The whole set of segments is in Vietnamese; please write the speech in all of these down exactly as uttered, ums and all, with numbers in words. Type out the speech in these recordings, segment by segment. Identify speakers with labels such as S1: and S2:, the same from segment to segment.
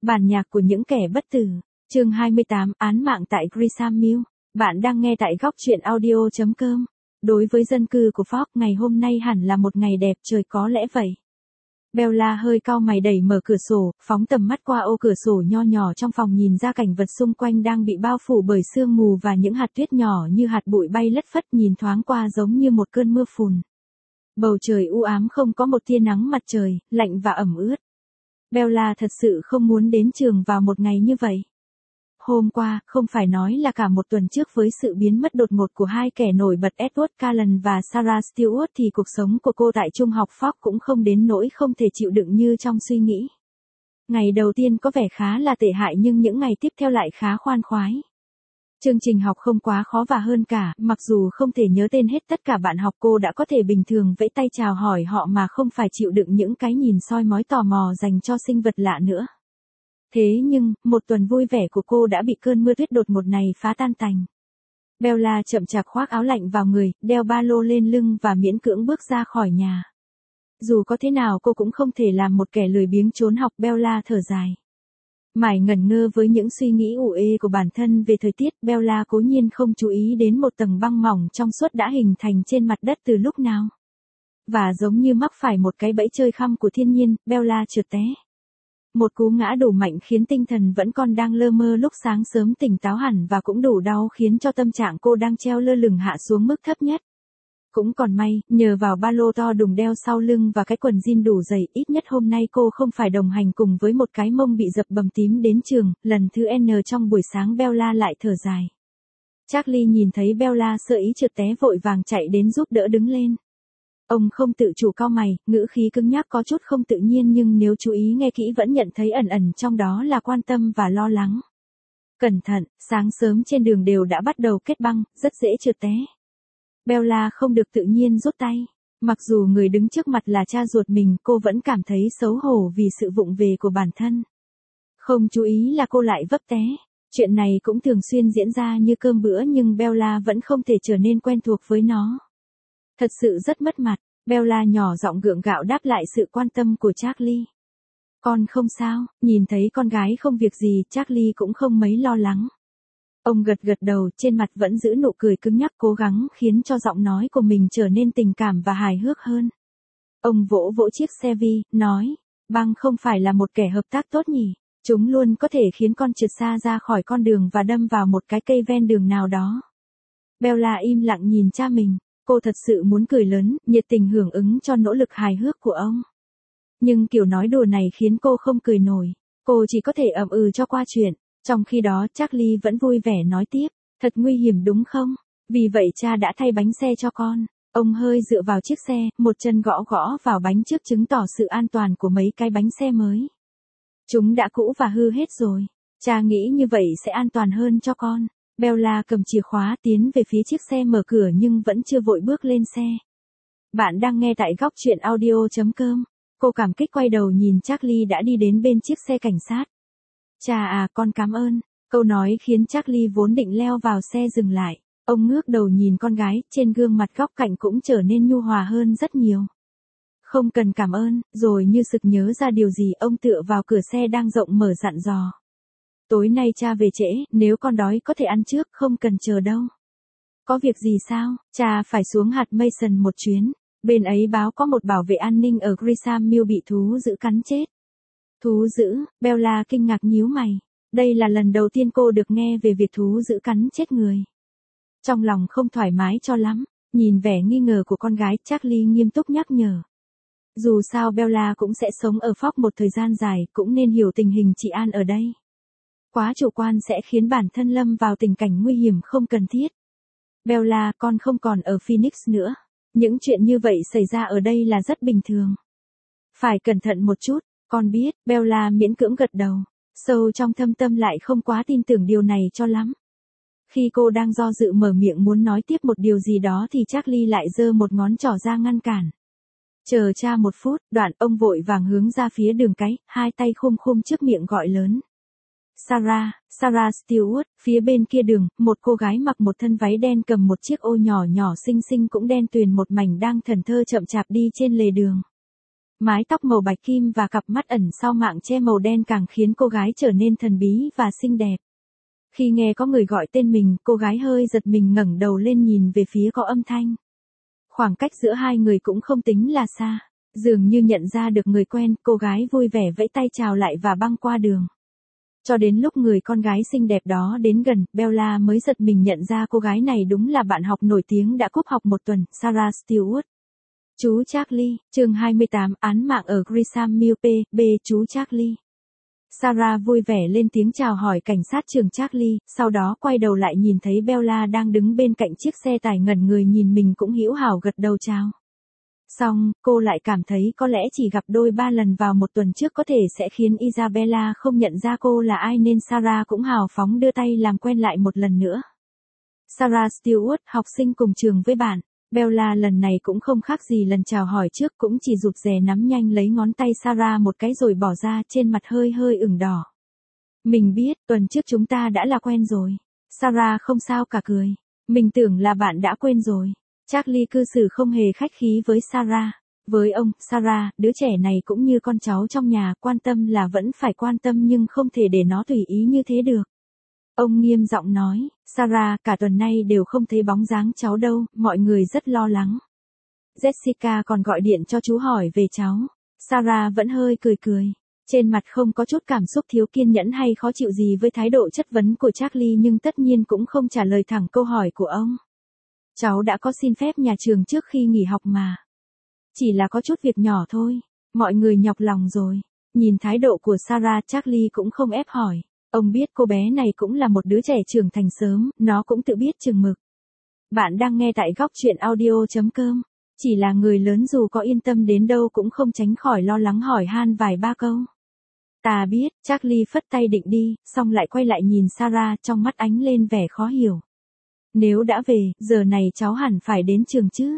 S1: Bản nhạc của những kẻ bất tử. Chương hai mươi tám, án mạng tại Gresham Mill. Bạn đang nghe tại góc truyện audio chấm com. Đối với dân cư của Fox, ngày hôm nay hẳn là một ngày đẹp trời, có lẽ vậy. Bella hơi cau mày đẩy mở cửa sổ, phóng tầm mắt qua ô cửa sổ nho nhỏ trong phòng, nhìn ra cảnh vật xung quanh đang bị bao phủ bởi sương mù và những hạt tuyết nhỏ như hạt bụi bay lất phất, nhìn thoáng qua giống như một cơn mưa phùn. Bầu trời u ám, không có một tia nắng mặt trời, lạnh và ẩm ướt. Bella thật sự không muốn đến trường vào một ngày như vậy. Hôm qua, không phải nói là cả một tuần trước, với sự biến mất đột ngột của hai kẻ nổi bật Edward Cullen và Sarah Stewart, thì cuộc sống của cô tại trung học Fox cũng không đến nỗi không thể chịu đựng như trong suy nghĩ. Ngày đầu tiên có vẻ khá là tệ hại, nhưng những ngày tiếp theo lại khá khoan khoái. Chương trình học không quá khó, và hơn cả, mặc dù không thể nhớ tên hết tất cả bạn học, cô đã có thể bình thường vẫy tay chào hỏi họ mà không phải chịu đựng những cái nhìn soi mói tò mò dành cho sinh vật lạ nữa. Thế nhưng, một tuần vui vẻ của cô đã bị cơn mưa tuyết đột ngột này phá tan tành. Bella chậm chạp khoác áo lạnh vào người, đeo ba lô lên lưng và miễn cưỡng bước ra khỏi nhà. Dù có thế nào cô cũng không thể làm một kẻ lười biếng trốn học, Bella thở dài. Mải ngẩn ngơ với những suy nghĩ ủ ê của bản thân về thời tiết, Bella cố nhiên không chú ý đến một tầng băng mỏng trong suốt đã hình thành trên mặt đất từ lúc nào. Và giống như mắc phải một cái bẫy chơi khăm của thiên nhiên, Bella trượt té. Một cú ngã đủ mạnh khiến tinh thần vẫn còn đang lơ mơ lúc sáng sớm tỉnh táo hẳn, và cũng đủ đau khiến cho tâm trạng cô đang treo lơ lửng hạ xuống mức thấp nhất. Cũng còn may, nhờ vào ba lô to đùng đeo sau lưng và cái quần jean đủ dày, ít nhất hôm nay cô không phải đồng hành cùng với một cái mông bị dập bầm tím đến trường. Lần thứ N trong buổi sáng, Bella lại thở dài. Charlie nhìn thấy Bella sơ ý trượt té, vội vàng chạy đến giúp đỡ đứng lên. Ông không tự chủ cau mày, ngữ khí cứng nhắc có chút không tự nhiên, nhưng nếu chú ý nghe kỹ vẫn nhận thấy ẩn ẩn trong đó là quan tâm và lo lắng. Cẩn thận, sáng sớm trên đường đều đã bắt đầu kết băng, rất dễ trượt té. Bella không được tự nhiên rút tay. Mặc dù người đứng trước mặt là cha ruột mình, cô vẫn cảm thấy xấu hổ vì sự vụng về của bản thân. Không chú ý là cô lại vấp té. Chuyện này cũng thường xuyên diễn ra như cơm bữa, nhưng Bella vẫn không thể trở nên quen thuộc với nó. Thật sự rất mất mặt. Bella nhỏ giọng gượng gạo đáp lại sự quan tâm của Charlie. Con không sao. Nhìn thấy con gái không việc gì, Charlie cũng không mấy lo lắng. Ông gật gật đầu, trên mặt vẫn giữ nụ cười cứng nhắc, cố gắng khiến cho giọng nói của mình trở nên tình cảm và hài hước hơn. Ông vỗ vỗ chiếc xe vi, nói, băng không phải là một kẻ hợp tác tốt nhỉ. Chúng luôn có thể khiến con trượt xa ra khỏi con đường và đâm vào một cái cây ven đường nào đó. Bella im lặng nhìn cha mình. Cô thật sự muốn cười lớn, nhiệt tình hưởng ứng cho nỗ lực hài hước của ông. Nhưng kiểu nói đùa này khiến cô không cười nổi. Cô chỉ có thể ậm ừ cho qua chuyện. Trong khi đó, Charlie vẫn vui vẻ nói tiếp. Thật nguy hiểm đúng không? Vì vậy cha đã thay bánh xe cho con. Ông hơi dựa vào chiếc xe, một chân gõ gõ vào bánh trước, chứng tỏ sự an toàn của mấy cái bánh xe mới. Chúng đã cũ và hư hết rồi. Cha nghĩ như vậy sẽ an toàn hơn cho con. Bella cầm chìa khóa tiến về phía chiếc xe, mở cửa nhưng vẫn chưa vội bước lên xe. Bạn đang nghe tại góc truyện audio chấm com. Cô cảm kích quay đầu nhìn Charlie đã đi đến bên chiếc xe cảnh sát. Cha à, con cảm ơn. Câu nói khiến Charlie vốn định leo vào xe dừng lại. Ông ngước đầu nhìn con gái, trên gương mặt góc cạnh cũng trở nên nhu hòa hơn rất nhiều. Không cần cảm ơn. Rồi như sực nhớ ra điều gì, ông tựa vào cửa xe đang rộng mở dặn dò. Tối nay cha về trễ, nếu con đói có thể ăn trước, không cần chờ đâu. Có việc gì sao? Cha phải xuống hạt Mason một chuyến. Bên ấy báo có một bảo vệ an ninh ở Gresham Mill bị thú dữ cắn chết. Thú dữ? Bella kinh ngạc nhíu mày. Đây là lần đầu tiên cô được nghe về việc thú dữ cắn chết người. Trong lòng không thoải mái cho lắm. Nhìn vẻ nghi ngờ của con gái, Charlie nghiêm túc nhắc nhở. Dù sao Bella cũng sẽ sống ở Fox một thời gian dài, cũng nên hiểu tình hình trị an ở đây. Quá chủ quan sẽ khiến bản thân lâm vào tình cảnh nguy hiểm không cần thiết. Bella, con không còn ở Phoenix nữa. Những chuyện như vậy xảy ra ở đây là rất bình thường. Phải cẩn thận một chút, con biết. Bella miễn cưỡng gật đầu. Sâu trong thâm tâm lại không quá tin tưởng điều này cho lắm. Khi cô đang do dự mở miệng muốn nói tiếp một điều gì đó thì Charlie lại giơ một ngón trỏ ra ngăn cản. Chờ cha một phút. Đoạn ông vội vàng hướng ra phía đường cái, hai tay khum khum trước miệng gọi lớn. Sarah, Sarah Stewart. Phía bên kia đường, một cô gái mặc một thân váy đen cầm một chiếc ô nhỏ nhỏ xinh xinh cũng đen tuyền một mảnh đang thẫn thờ chậm chạp đi trên lề đường. Mái tóc màu bạch kim và cặp mắt ẩn sau mạng che màu đen càng khiến cô gái trở nên thần bí và xinh đẹp. Khi nghe có người gọi tên mình, cô gái hơi giật mình ngẩng đầu lên nhìn về phía có âm thanh. Khoảng cách giữa hai người cũng không tính là xa. Dường như nhận ra được người quen, cô gái vui vẻ vẫy tay chào lại và băng qua đường. Cho đến lúc người con gái xinh đẹp đó đến gần, Bella mới giật mình nhận ra cô gái này đúng là bạn học nổi tiếng đã cúp học một tuần, Sarah Stewart. Chú Charlie, chương hai mươi tám, án mạng ở Grisam Mill P, B, chú Charlie. Sarah vui vẻ lên tiếng chào hỏi cảnh sát trường Charlie, sau đó quay đầu lại nhìn thấy Bella đang đứng bên cạnh chiếc xe tải ngẩn người nhìn mình cũng hữu hảo gật đầu chào. Xong, cô lại cảm thấy có lẽ chỉ gặp đôi ba lần vào một tuần trước có thể sẽ khiến Isabella không nhận ra cô là ai nên Sarah cũng hào phóng đưa tay làm quen lại một lần nữa. Sarah Stewart, học sinh cùng trường với bạn. Bella lần này cũng không khác gì lần chào hỏi trước, cũng chỉ rụt rè nắm nhanh lấy ngón tay Sarah một cái rồi bỏ ra, trên mặt hơi hơi ửng đỏ. Mình biết, tuần trước chúng ta đã là quen rồi. Sarah không sao cả cười. Mình tưởng là bạn đã quên rồi. Charlie cư xử không hề khách khí với Sarah. Với ông, Sarah, đứa trẻ này cũng như con cháu trong nhà, quan tâm là vẫn phải quan tâm nhưng không thể để nó tùy ý như thế được. Ông nghiêm giọng nói, Sarah, cả tuần nay đều không thấy bóng dáng cháu đâu, mọi người rất lo lắng. Jessica còn gọi điện cho chú hỏi về cháu. Sarah vẫn hơi cười cười. Trên mặt không có chút cảm xúc thiếu kiên nhẫn hay khó chịu gì với thái độ chất vấn của Charlie nhưng tất nhiên cũng không trả lời thẳng câu hỏi của ông. Cháu đã có xin phép nhà trường trước khi nghỉ học mà. Chỉ là có chút việc nhỏ thôi. Mọi người nhọc lòng rồi. Nhìn thái độ của Sarah, Charlie cũng không ép hỏi. Ông biết cô bé này cũng là một đứa trẻ trưởng thành sớm, nó cũng tự biết chừng mực. Bạn đang nghe tại góc truyện audio chấm com. Chỉ là người lớn dù có yên tâm đến đâu cũng không tránh khỏi lo lắng hỏi han vài ba câu. Ta biết, Charlie phất tay định đi, xong lại quay lại nhìn Sarah, trong mắt ánh lên vẻ khó hiểu. Nếu đã về, giờ này cháu hẳn phải đến trường chứ.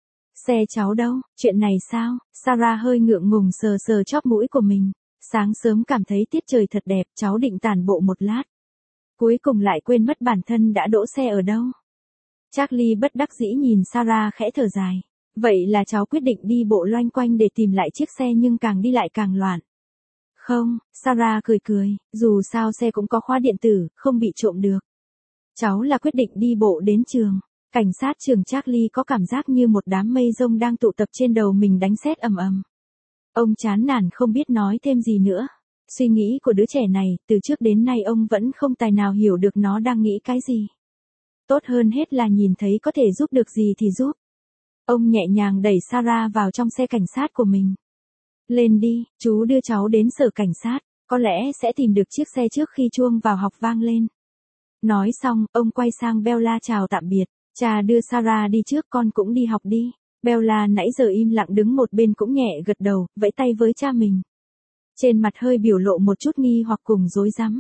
S1: Xe cháu đâu, chuyện này sao? Sarah hơi ngượng ngùng sờ sờ chóp mũi của mình. Sáng sớm cảm thấy tiết trời thật đẹp, cháu định tản bộ một lát. Cuối cùng lại quên mất bản thân đã đỗ xe ở đâu. Charlie bất đắc dĩ nhìn Sarah khẽ thở dài. Vậy là cháu quyết định đi bộ loanh quanh để tìm lại chiếc xe nhưng càng đi lại càng loạn. Không, Sarah cười cười, dù sao xe cũng có khóa điện tử, không bị trộm được. Cháu là quyết định đi bộ đến trường. Cảnh sát trường Charlie có cảm giác như một đám mây rông đang tụ tập trên đầu mình đánh sét ầm ầm. Ông chán nản không biết nói thêm gì nữa. Suy nghĩ của đứa trẻ này, từ trước đến nay ông vẫn không tài nào hiểu được nó đang nghĩ cái gì. Tốt hơn hết là nhìn thấy có thể giúp được gì thì giúp. Ông nhẹ nhàng đẩy Sarah vào trong xe cảnh sát của mình. Lên đi, chú đưa cháu đến sở cảnh sát, có lẽ sẽ tìm được chiếc xe trước khi chuông vào học vang lên. Nói xong, ông quay sang Bella chào tạm biệt. Cha đưa Sarah đi trước, con cũng đi học đi. Bella nãy giờ im lặng đứng một bên cũng nhẹ gật đầu, vẫy tay với cha mình. Trên mặt hơi biểu lộ một chút nghi hoặc cùng rối rắm.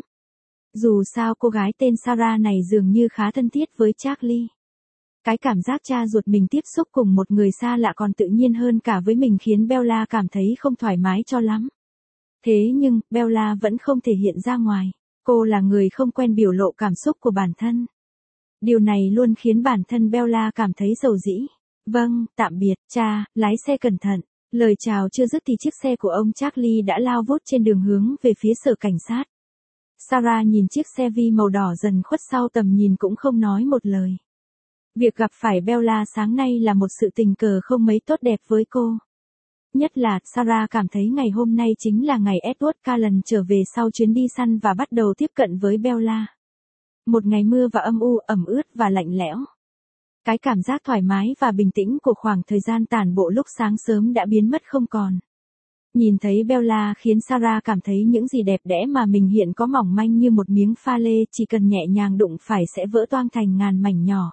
S1: Dù sao cô gái tên Sarah này dường như khá thân thiết với Charlie. Cái cảm giác cha ruột mình tiếp xúc cùng một người xa lạ còn tự nhiên hơn cả với mình khiến Bella cảm thấy không thoải mái cho lắm. Thế nhưng, Bella vẫn không thể hiện ra ngoài. Cô là người không quen biểu lộ cảm xúc của bản thân. Điều này luôn khiến bản thân Bella cảm thấy dầu dĩ. Vâng, tạm biệt, cha, lái xe cẩn thận. Lời chào chưa dứt thì chiếc xe của ông Charlie đã lao vút trên đường hướng về phía sở cảnh sát. Sarah nhìn chiếc xe Vi màu đỏ dần khuất sau tầm nhìn cũng không nói một lời. Việc gặp phải Bella sáng nay là một sự tình cờ không mấy tốt đẹp với cô. Nhất là, Sarah cảm thấy ngày hôm nay chính là ngày Edward Cullen trở về sau chuyến đi săn và bắt đầu tiếp cận với Bella. Một ngày mưa và âm u, ẩm ướt và lạnh lẽo. Cái cảm giác thoải mái và bình tĩnh của khoảng thời gian tản bộ lúc sáng sớm đã biến mất không còn. Nhìn thấy Bella khiến Sarah cảm thấy những gì đẹp đẽ mà mình hiện có mỏng manh như một miếng pha lê, chỉ cần nhẹ nhàng đụng phải sẽ vỡ toang thành ngàn mảnh nhỏ.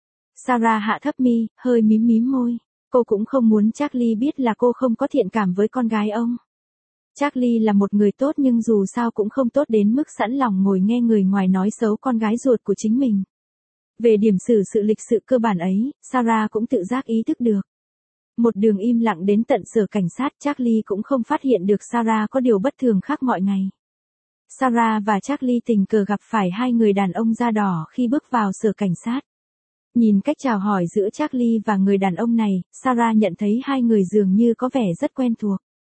S1: Sarah hạ thấp mi, hơi mím mím môi. Cô cũng không muốn Charlie biết là cô không có thiện cảm với con gái ông. Charlie là một người tốt nhưng dù sao cũng không tốt đến mức sẵn lòng ngồi nghe người ngoài nói xấu con gái ruột của chính mình. Về điểm xử sự lịch sự cơ bản ấy, Sarah cũng tự giác ý thức được. Một đường im lặng đến tận sở cảnh sát, Charlie cũng không phát hiện được Sarah có điều bất thường khác mọi ngày. Sarah và Charlie tình cờ gặp phải hai người đàn ông da đỏ khi bước vào sở cảnh sát. Nhìn cách chào hỏi giữa Charlie và người đàn ông này, Sarah nhận thấy hai người dường như có vẻ rất quen thuộc.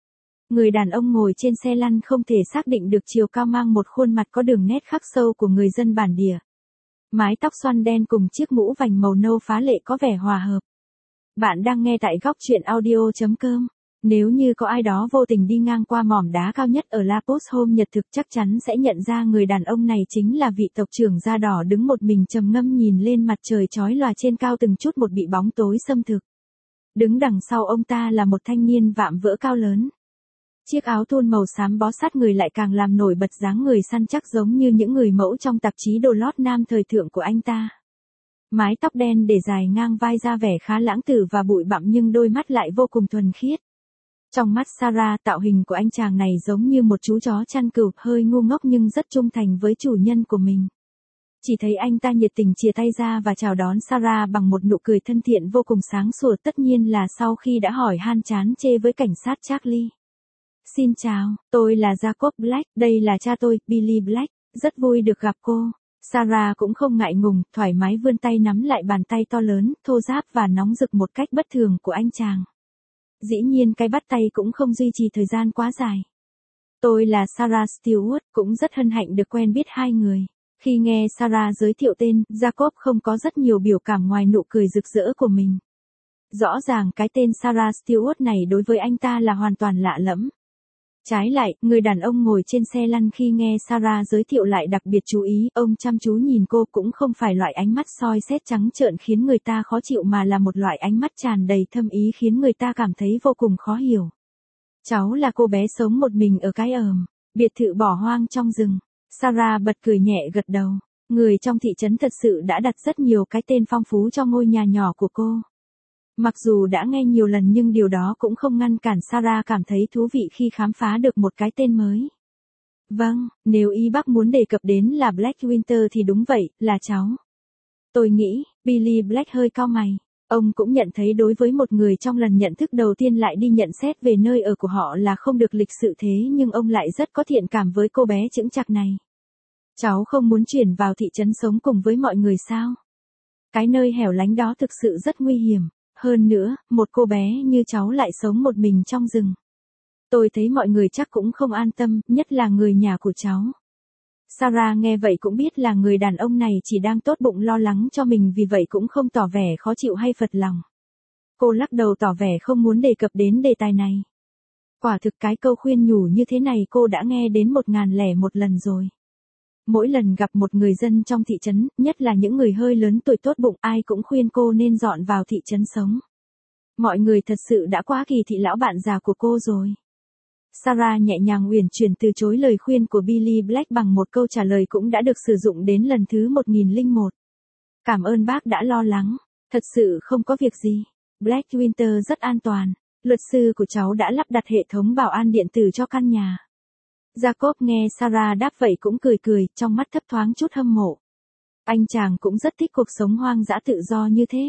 S1: Người đàn ông ngồi trên xe lăn không thể xác định được chiều cao, mang một khuôn mặt có đường nét khắc sâu của người dân bản địa. Mái tóc xoăn đen cùng chiếc mũ vành màu nâu phá lệ có vẻ hòa hợp. Bạn đang nghe tại góc truyện audio chấm com. Nếu như có ai đó vô tình đi ngang qua mỏm đá cao nhất ở La Poste hôm nhật thực chắc chắn sẽ nhận ra người đàn ông này chính là vị tộc trưởng da đỏ đứng một mình trầm ngâm nhìn lên mặt trời chói lòa trên cao từng chút một bị bóng tối xâm thực. Đứng đằng sau ông ta là một thanh niên vạm vỡ cao lớn. Chiếc áo thun màu xám bó sát người lại càng làm nổi bật dáng người săn chắc giống như những người mẫu trong tạp chí đồ lót nam thời thượng của anh ta. Mái tóc đen để dài ngang vai ra vẻ khá lãng tử và bụi bặm nhưng đôi mắt lại vô cùng thuần khiết. Trong mắt Sarah, tạo hình của anh chàng này giống như một chú chó chăn cừu, hơi ngu ngốc nhưng rất trung thành với chủ nhân của mình. Chỉ thấy anh ta nhiệt tình chìa tay ra và chào đón Sarah bằng một nụ cười thân thiện vô cùng sáng sủa, tất nhiên là sau khi đã hỏi han chán chê với cảnh sát Charlie. Xin chào, tôi là Jacob Black, đây là cha tôi, Billy Black, rất vui được gặp cô. Sarah cũng không ngại ngùng, thoải mái vươn tay nắm lại bàn tay to lớn, thô ráp và nóng rực một cách bất thường của anh chàng. Dĩ nhiên cái bắt tay cũng không duy trì thời gian quá dài. Tôi là Sarah Stewart, cũng rất hân hạnh được quen biết hai người. Khi nghe Sarah giới thiệu tên, Jacob không có rất nhiều biểu cảm ngoài nụ cười rực rỡ của mình. Rõ ràng cái tên Sarah Stewart này đối với anh ta là hoàn toàn lạ lẫm. Trái lại, người đàn ông ngồi trên xe lăn khi nghe Sarah giới thiệu lại đặc biệt chú ý, ông chăm chú nhìn cô cũng không phải loại ánh mắt soi xét trắng trợn khiến người ta khó chịu mà là một loại ánh mắt tràn đầy thâm ý khiến người ta cảm thấy vô cùng khó hiểu. Cháu là cô bé sống một mình ở cái ờm, biệt thự bỏ hoang trong rừng. Sarah bật cười nhẹ gật đầu. Người trong thị trấn thật sự đã đặt rất nhiều cái tên phong phú cho ngôi nhà nhỏ của cô. Mặc dù đã nghe nhiều lần nhưng điều đó cũng không ngăn cản Sarah cảm thấy thú vị khi khám phá được một cái tên mới. Vâng, nếu y bác muốn đề cập đến là Black Winter thì đúng vậy, là cháu. Tôi nghĩ, Billy Black hơi cau mày. Ông cũng nhận thấy đối với một người trong lần nhận thức đầu tiên lại đi nhận xét về nơi ở của họ là không được lịch sự thế nhưng ông lại rất có thiện cảm với cô bé chững chạc này. Cháu không muốn chuyển vào thị trấn sống cùng với mọi người sao? Cái nơi hẻo lánh đó thực sự rất nguy hiểm. Hơn nữa, một cô bé như cháu lại sống một mình trong rừng. Tôi thấy mọi người chắc cũng không an tâm, nhất là người nhà của cháu. Sarah nghe vậy cũng biết là người đàn ông này chỉ đang tốt bụng lo lắng cho mình vì vậy cũng không tỏ vẻ khó chịu hay phật lòng. Cô lắc đầu tỏ vẻ không muốn đề cập đến đề tài này. Quả thực cái câu khuyên nhủ như thế này cô đã nghe đến một ngàn lẻ một lần rồi. Mỗi lần gặp một người dân trong thị trấn, nhất là những người hơi lớn tuổi tốt bụng, ai cũng khuyên cô nên dọn vào thị trấn sống. Mọi người thật sự đã quá kỳ thị lão bạn già của cô rồi. Sarah nhẹ nhàng uyển chuyển từ chối lời khuyên của Billy Black bằng một câu trả lời cũng đã được sử dụng đến lần thứ một nghìn lẻ một. Cảm ơn bác đã lo lắng. Thật sự không có việc gì. Black Winter rất an toàn. Luật sư của cháu đã lắp đặt hệ thống bảo an điện tử cho căn nhà. Jacob nghe Sarah đáp vậy cũng cười cười, trong mắt thấp thoáng chút hâm mộ. Anh chàng cũng rất thích cuộc sống hoang dã tự do như thế.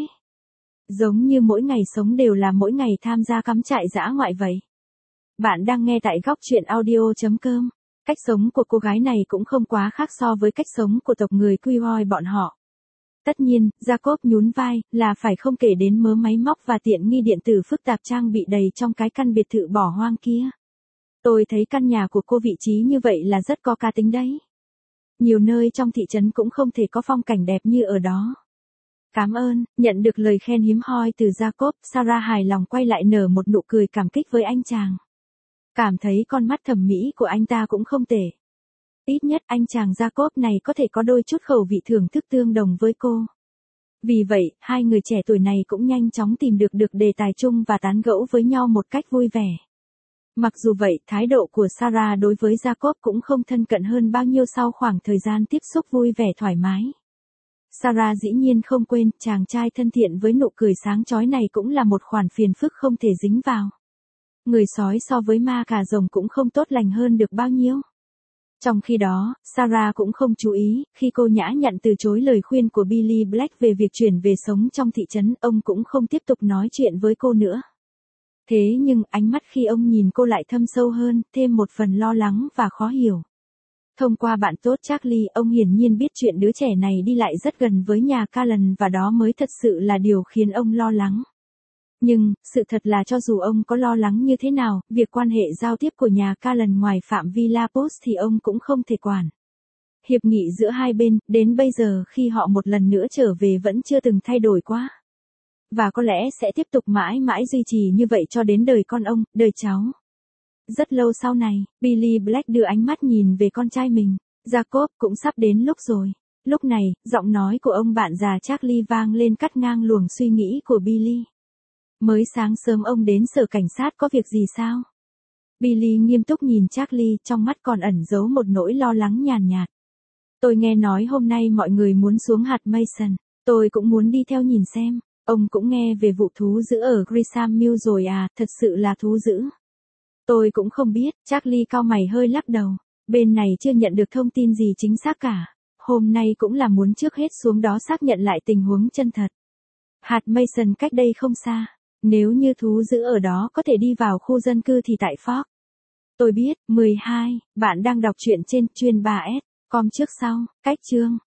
S1: Giống như mỗi ngày sống đều là mỗi ngày tham gia cắm trại dã ngoại vậy. Bạn đang nghe tại góc truyện audio chấm com. Cách sống của cô gái này cũng không quá khác so với cách sống của tộc người Queehoi bọn họ. Tất nhiên, Jacob nhún vai, là phải không kể đến mớ máy móc và tiện nghi điện tử phức tạp trang bị đầy trong cái căn biệt thự bỏ hoang kia. Tôi thấy căn nhà của cô vị trí như vậy là rất có cá tính đấy. Nhiều nơi trong thị trấn cũng không thể có phong cảnh đẹp như ở đó. Cảm ơn, nhận được lời khen hiếm hoi từ Jacob, Sarah hài lòng quay lại nở một nụ cười cảm kích với anh chàng. Cảm thấy con mắt thẩm mỹ của anh ta cũng không tệ. Ít nhất anh chàng Jacob này có thể có đôi chút khẩu vị thưởng thức tương đồng với cô. Vì vậy, hai người trẻ tuổi này cũng nhanh chóng tìm được được đề tài chung và tán gẫu với nhau một cách vui vẻ. Mặc dù vậy, thái độ của Sarah đối với Jacob cũng không thân cận hơn bao nhiêu sau khoảng thời gian tiếp xúc vui vẻ thoải mái. Sarah dĩ nhiên không quên, chàng trai thân thiện với nụ cười sáng chói này cũng là một khoản phiền phức không thể dính vào. Người sói so với ma cà rồng cũng không tốt lành hơn được bao nhiêu. Trong khi đó, Sarah cũng không chú ý, khi cô nhã nhặn từ chối lời khuyên của Billy Black về việc chuyển về sống trong thị trấn, ông cũng không tiếp tục nói chuyện với cô nữa. Thế nhưng ánh mắt khi ông nhìn cô lại thâm sâu hơn, thêm một phần lo lắng và khó hiểu. Thông qua bạn tốt Charlie, ông hiển nhiên biết chuyện đứa trẻ này đi lại rất gần với nhà Callan và đó mới thật sự là điều khiến ông lo lắng. Nhưng, sự thật là cho dù ông có lo lắng như thế nào, việc quan hệ giao tiếp của nhà Callan ngoài phạm vi La Poste thì ông cũng không thể quản. Hiệp nghị giữa hai bên, đến bây giờ khi họ một lần nữa trở về vẫn chưa từng thay đổi quá. Và có lẽ sẽ tiếp tục mãi mãi duy trì như vậy cho đến đời con ông, đời cháu. Rất lâu sau này, Billy Black đưa ánh mắt nhìn về con trai mình. Jacob, cũng sắp đến lúc rồi. Lúc này, giọng nói của ông bạn già Charlie vang lên cắt ngang luồng suy nghĩ của Billy. Mới sáng sớm ông đến sở cảnh sát có việc gì sao? Billy nghiêm túc nhìn Charlie, trong mắt còn ẩn giấu một nỗi lo lắng nhàn nhạt. Tôi nghe nói hôm nay mọi người muốn xuống hạt Mason. Tôi cũng muốn đi theo nhìn xem. Ông cũng nghe về vụ thú dữ ở Gresham Mill rồi à, thật sự là thú dữ. Tôi cũng không biết, Charlie cau mày hơi lắc đầu. Bên này chưa nhận được thông tin gì chính xác cả. Hôm nay cũng là muốn trước hết xuống đó xác nhận lại tình huống chân thật. Hạt Mason cách đây không xa. Nếu như thú dữ ở đó có thể đi vào khu dân cư thì tại Fox. Tôi biết, mười hai, bạn đang đọc truyện trên chuyên ba S, com trước sau, cách chương.